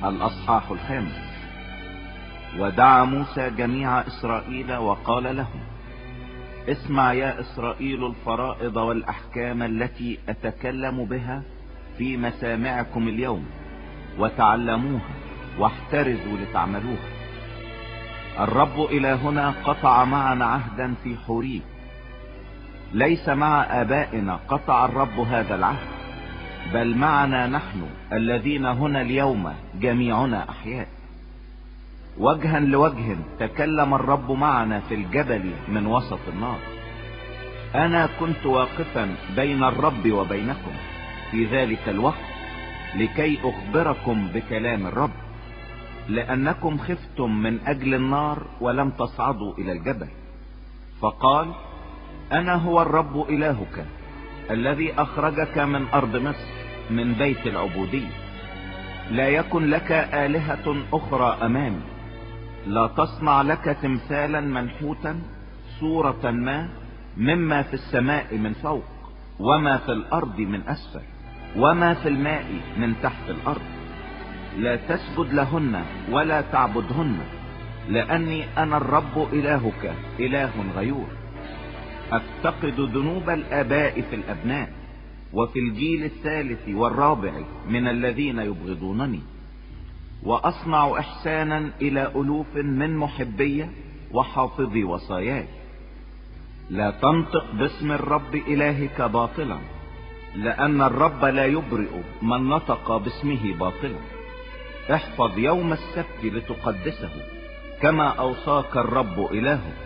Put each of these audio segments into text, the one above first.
الأصحاح 5. ودعا موسى جميع إسرائيل وقال لهم: اسمع يا إسرائيل الفرائض والأحكام التي أتكلم بها في مسامعكم اليوم، وتعلموها واحترزوا لتعملوها. الرب إلهنا قطع معنا عهدا في حوريب، ليس مع آبائنا قطع الرب هذا العهد، بل معنا نحن الذين هنا اليوم جميعنا أحياء. وجها لوجه تكلم الرب معنا في الجبل من وسط النار. أنا كنت واقفا بين الرب وبينكم في ذلك الوقت لكي أخبركم بكلام الرب، لأنكم خفتم من أجل النار ولم تصعدوا إلى الجبل. فقال: أنا هو الرب إلهك الذي أخرجك من أرض مصر من بيت العبودية. لا يكن لك آلهة أخرى أمامي. لا تصنع لك تمثالا منحوتا صورة ما مما في السماء من فوق، وما في الأرض من أسفل، وما في الماء من تحت الأرض. لا تسجد لهن ولا تعبدهن، لأني أنا الرب إلهك إله غيور. أفتقد ذنوب الآباء في الأبناء، وفي الجيل الثالث والرابع من الذين يبغضونني، وأصنع إحسانا إلى ألوف من محبي وحافظي وصاياي. لا تنطق باسم الرب إلهك باطلا، لأن الرب لا يبرئ من نطق باسمه باطلا. احفظ يوم السبت لتقدسه كما أوصاك الرب إلهك.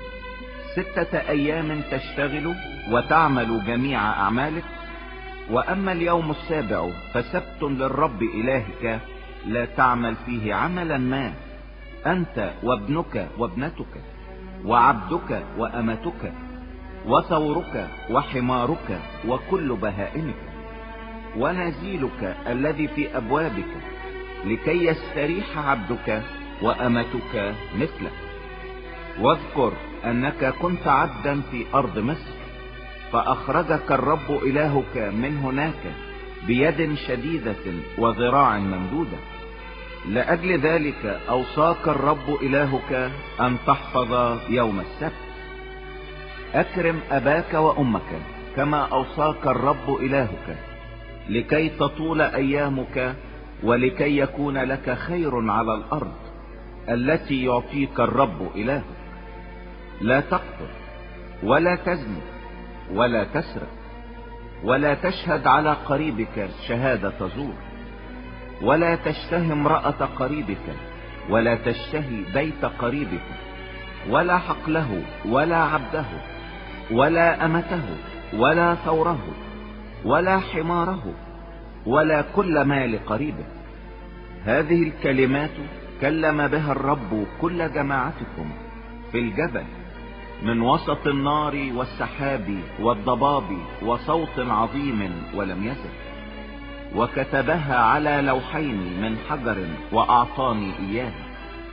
6 أيام تشتغل وتعمل جميع أعمالك، وأما اليوم السابع فسبت للرب إلهك، لا تعمل فيه عملا ما، أنت وابنك وابنتك وعبدك وأمتك وثورك وحمارك وكل بهائمك ونزيلك الذي في أبوابك، لكي يستريح عبدك وأمتك مثلك. واذكر أنك كنت عبدا في أرض مصر، فأخرجك الرب إلهك من هناك بيد شديدة وذراع ممدودة. لأجل ذلك أوصاك الرب إلهك أن تحفظ يوم السبت. أكرم أباك وأمك كما أوصاك الرب إلهك، لكي تطول أيامك، ولكي يكون لك خير على الأرض التي يعطيك الرب إلهك. لا تقتل، ولا تزني، ولا تسرق، ولا تشهد على قريبك شهادة زور، ولا تشتهي امرأة قريبك، ولا تشتهي بيت قريبك، ولا حقله، ولا عبده، ولا أمته، ولا ثوره، ولا حماره، ولا كل مال قريبك. هذه الكلمات كلم بها الرب كل جماعتكم في الجبل من وسط النار والسحاب والضباب وصوت عظيم ولم يزل. وكتبها على لوحين من حجر وأعطاني إياها.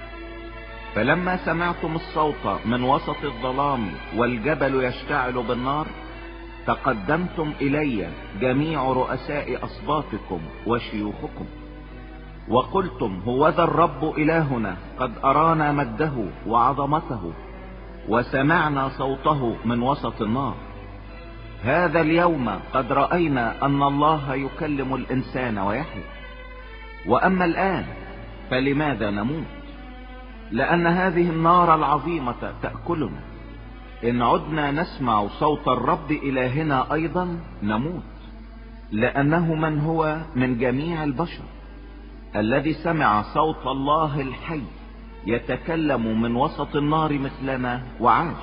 فلما سمعتم الصوت من وسط الظلام والجبل يشتعل بالنار، تقدمتم إلي جميع رؤساء أصباطكم وشيوخكم، وقلتم: هوذا الرب إلهنا قد أرانا مجده وعظمته، وسمعنا صوته من وسط النار. هذا اليوم قد رأينا أن الله يكلم الإنسان ويحيى. وأما الآن فلماذا نموت؟ لأن هذه النار العظيمة تأكلنا. إن عدنا نسمع صوت الرب إلهنا أيضا نموت، لأنه من هو من جميع البشر الذي سمع صوت الله الحي يتكلم من وسط النار مثلنا وعاش.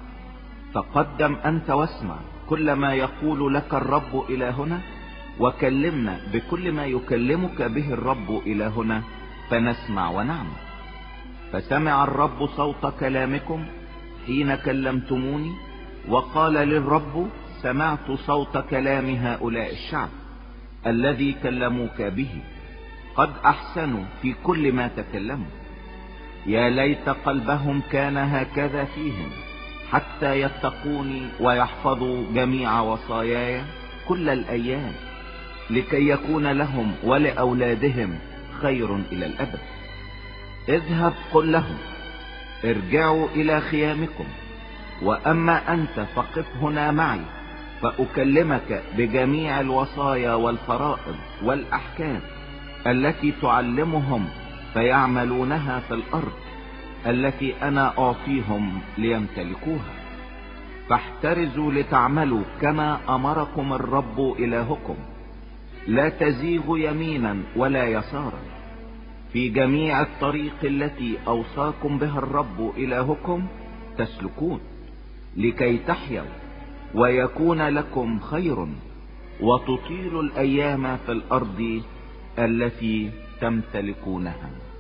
تقدم أنت واسمع كل ما يقول لك الرب إلهنا، وكلمنا بكل ما يكلمك به الرب إلهنا، فنسمع ونعمل. فسمع الرب صوت كلامكم حين كلمتموني، وقال للرب: سمعت صوت كلام هؤلاء الشعب الذي كلموك به، قد أحسنوا في كل ما تكلموا. يا ليت قلبهم كان هكذا فيهم، حتى يتقوني ويحفظوا جميع وصاياي كل الأيام، لكي يكون لهم ولأولادهم خير إلى الأبد. اذهب قل لهم ارجعوا إلى خيامكم، وأما أنت فقف هنا معي فأكلمك بجميع الوصايا والفرائض والأحكام التي تعلمهم فيعملونها في الأرض التي أنا أعطيهم ليمتلكوها. فاحترزوا لتعملوا كما أمركم الرب إلهكم، لا تزيغوا يمينا ولا يسارا في جميع الطريق التي أوصاكم بها الرب إلهكم تسلكون، لكي تحيوا ويكون لكم خير وتطيلوا الأيام في الأرض التي تمتلكونها.